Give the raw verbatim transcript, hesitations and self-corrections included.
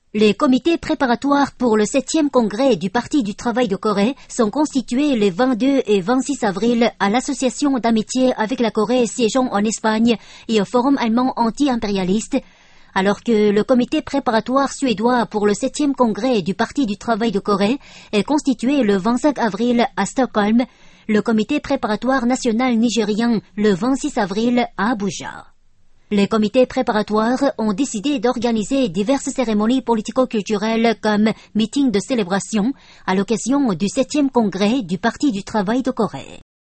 Les comités préparatoires pour le septième congrès du Parti du travail de Corée sont constitués les vingt-deux et vingt-six avril à l'association d'amitié avec la Corée siégeant en Espagne et au forum allemand anti-impérialiste, alors que le comité préparatoire suédois pour le septième congrès du Parti du travail de Corée est constitué le vingt-cinq avril à Stockholm, le comité préparatoire national nigérien le vingt-six avril à Abuja. Les comités préparatoires ont décidé d'organiser diverses cérémonies politico-culturelles comme meetings de célébration à l'occasion du septième congrès du Parti du travail de Corée.